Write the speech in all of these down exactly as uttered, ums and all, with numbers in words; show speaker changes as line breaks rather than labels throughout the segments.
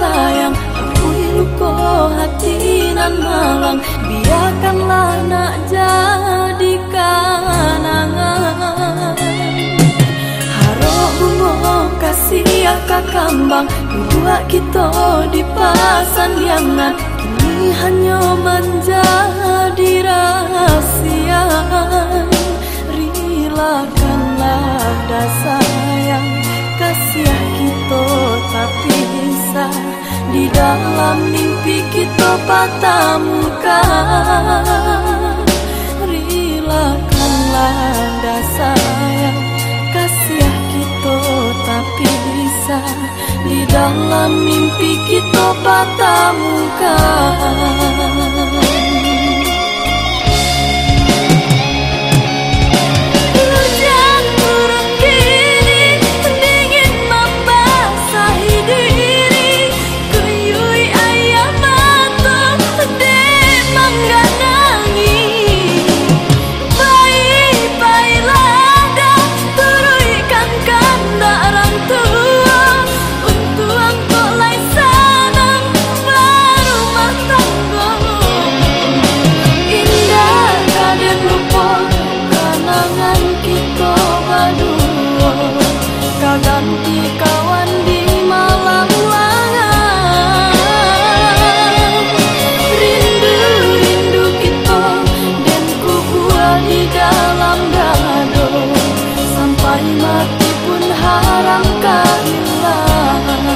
sayang, akui luko hati nan malang, biarkanlah nak jadi kanangan. Harok bungo kasih akak kambang, dua kita di pasandiangan, kini hanya menjadi rahasia. Relakanlah dah sayang, kasih kita tapi bisa di dalam mimpi kita patah muka. Relakanlah dah sayang, kasih kita tapi bisa di dalam mimpi kita patah muka. Ganti kawan di malam langang, rindu-rindu kita dan ku buat di dalam dado, sampai mati pun harangkan hilang.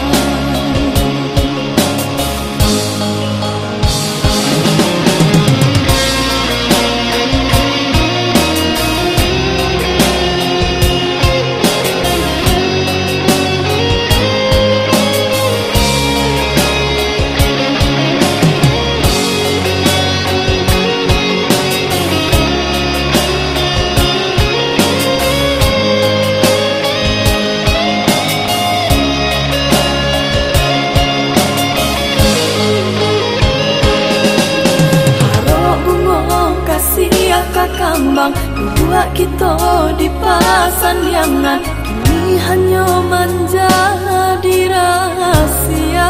Kambang dua kita di pasandiangan, kini hanya menjadi rahasia.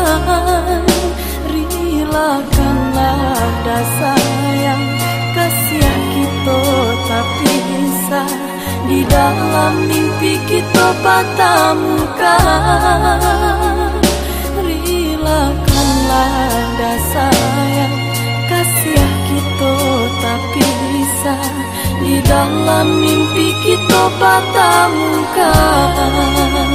Relakanlah dah sayang, kasih kita tapi bisa di dalam mimpi kita patah muka. Relakanlah dah sayang, kasih kita tapi bisa di dalam mimpi kita patah muka.